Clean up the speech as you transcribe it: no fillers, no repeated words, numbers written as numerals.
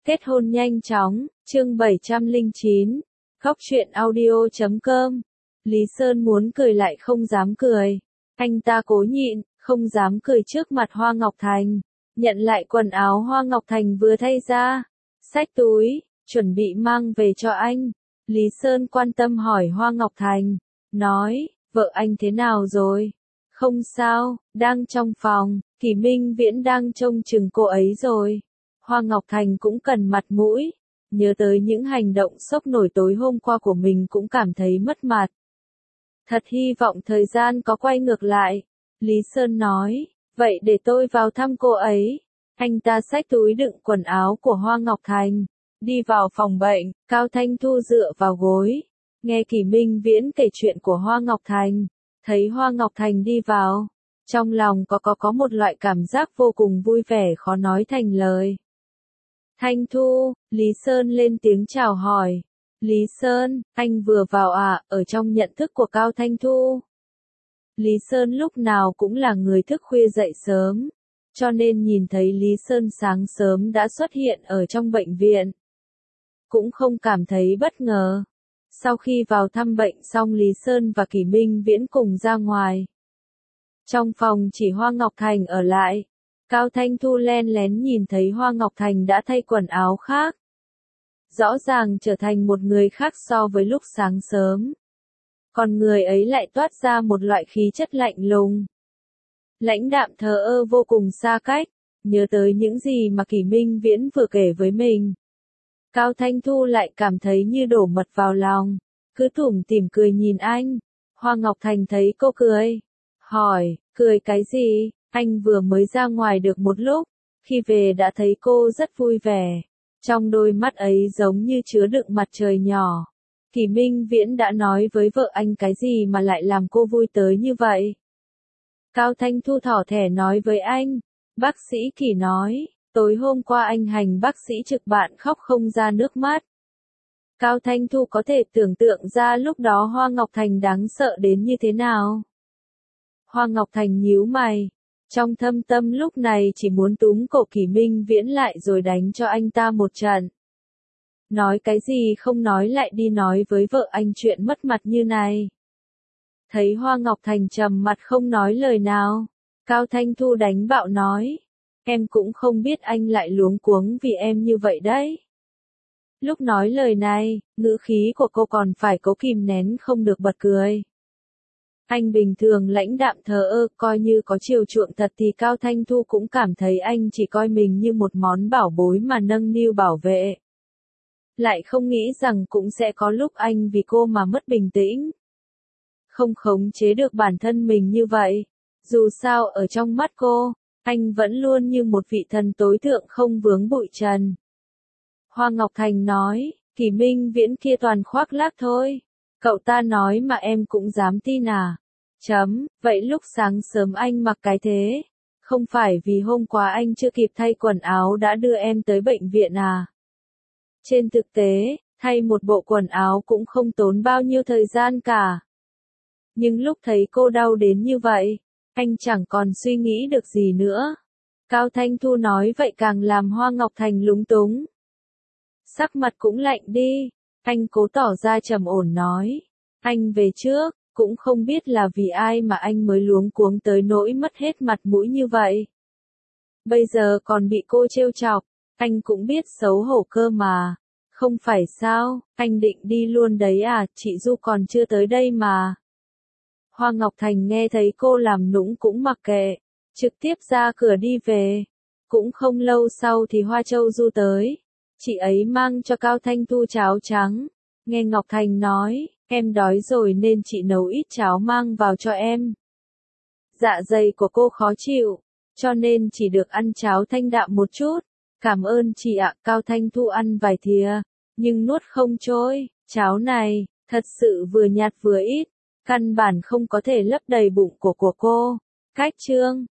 Kết hôn nhanh chóng, chương 709, Góc truyện audio.com. Lý Sơn muốn cười lại không dám cười. Anh ta cố nhịn, không dám cười trước mặt Hoa Ngọc Thành. Nhận lại quần áo Hoa Ngọc Thành vừa thay ra. Xách túi, chuẩn bị mang về cho anh. Lý Sơn quan tâm hỏi Hoa Ngọc Thành. Nói, vợ anh thế nào rồi? Không sao, đang trong phòng, Kỷ Minh Viễn đang trông chừng cô ấy rồi. Hoa Ngọc Thành cũng cần mặt mũi. Nhớ tới những hành động sốc nổi tối hôm qua của mình cũng cảm thấy mất mặt. Thật hy vọng thời gian có quay ngược lại. Lý Sơn nói, vậy để tôi vào thăm cô ấy. Anh ta xách túi đựng quần áo của Hoa Ngọc Thành. Đi vào phòng bệnh, Cao Thanh Thu dựa vào gối. Nghe Kỷ Minh Viễn kể chuyện của Hoa Ngọc Thành. Thấy Hoa Ngọc Thành đi vào. Trong lòng có một loại cảm giác vô cùng vui vẻ khó nói thành lời. Thanh Thu, Lý Sơn lên tiếng chào hỏi. Lý Sơn, anh vừa vào à, ở trong nhận thức của Cao Thanh Thu. Lý Sơn lúc nào cũng là người thức khuya dậy sớm, cho nên nhìn thấy Lý Sơn sáng sớm đã xuất hiện ở trong bệnh viện. Cũng không cảm thấy bất ngờ. Sau khi vào thăm bệnh xong Lý Sơn và Kỷ Minh Viễn cùng ra ngoài. Trong phòng chỉ Hoa Ngọc Thành ở lại. Cao Thanh Thu len lén nhìn thấy Hoa Ngọc Thành đã thay quần áo khác. Rõ ràng trở thành một người khác so với lúc sáng sớm. Còn người ấy lại toát ra một loại khí chất lạnh lùng. Lãnh đạm thờ ơ vô cùng xa cách, nhớ tới những gì mà Kỷ Minh Viễn vừa kể với mình. Cao Thanh Thu lại cảm thấy như đổ mật vào lòng, cứ tủm tỉm cười nhìn anh. Hoa Ngọc Thành thấy cô cười, hỏi, cười cái gì? Anh vừa mới ra ngoài được một lúc, khi về đã thấy cô rất vui vẻ. Trong đôi mắt ấy giống như chứa đựng mặt trời nhỏ. Kỷ Minh Viễn đã nói với vợ anh cái gì mà lại làm cô vui tới như vậy? Cao Thanh Thu thỏ thẻ nói với anh. Bác sĩ Kỷ nói, tối hôm qua anh hành bác sĩ trực bạn khóc không ra nước mắt. Cao Thanh Thu có thể tưởng tượng ra lúc đó Hoa Ngọc Thành đáng sợ đến như thế nào. Hoa Ngọc Thành nhíu mày. Trong thâm tâm lúc này chỉ muốn túm cổ Kỷ Minh Viễn lại rồi đánh cho anh ta một trận. Nói cái gì không nói lại đi nói với vợ anh chuyện mất mặt như này. Thấy Hoa Ngọc Thành trầm mặt không nói lời nào. Cao Thanh Thu đánh bạo nói. Em cũng không biết anh lại luống cuống vì em như vậy đấy. Lúc nói lời này, ngữ khí của cô còn phải cố kìm nén không được bật cười. Anh bình thường lãnh đạm thờ ơ, coi như có chiều chuộng thật thì Cao Thanh Thu cũng cảm thấy anh chỉ coi mình như một món bảo bối mà nâng niu bảo vệ. Lại không nghĩ rằng cũng sẽ có lúc anh vì cô mà mất bình tĩnh. Không khống chế được bản thân mình như vậy. Dù sao ở trong mắt cô, anh vẫn luôn như một vị thần tối thượng không vướng bụi trần. Hoa Ngọc Thành nói, Kỷ Minh Viễn kia toàn khoác lác thôi. Cậu ta nói mà em cũng dám tin à? Vậy lúc sáng sớm anh mặc cái thế? Không phải vì hôm qua anh chưa kịp thay quần áo đã đưa em tới bệnh viện à? Trên thực tế, thay một bộ quần áo cũng không tốn bao nhiêu thời gian cả. Nhưng lúc thấy cô đau đến như vậy, anh chẳng còn suy nghĩ được gì nữa. Cao Thanh Thu nói vậy càng làm Hoa Ngọc Thành lúng túng. Sắc mặt cũng lạnh đi, anh cố tỏ ra trầm ổn nói. Anh về trước, cũng không biết là vì ai mà anh mới luống cuống tới nỗi mất hết mặt mũi như vậy. Bây giờ còn bị cô trêu chọc, anh cũng biết xấu hổ cơ mà. Không phải sao, anh định đi luôn đấy à, chị Du còn chưa tới đây mà. Hoa Ngọc Thành nghe thấy cô làm nũng cũng mặc kệ, trực tiếp ra cửa đi về. Cũng không lâu sau thì Hoa Châu Du tới. Chị ấy mang cho Cao Thanh Thu cháo trắng. Nghe Ngọc Thành nói, em đói rồi nên chị nấu ít cháo mang vào cho em. Dạ dày của cô khó chịu, cho nên chỉ được ăn cháo thanh đạm một chút. Cảm ơn chị ạ. Cao Thanh Thu ăn vài thìa, nhưng nuốt không trôi. Cháo này, thật sự vừa nhạt vừa ít, căn bản không có thể lấp đầy bụng của cô. Cách chương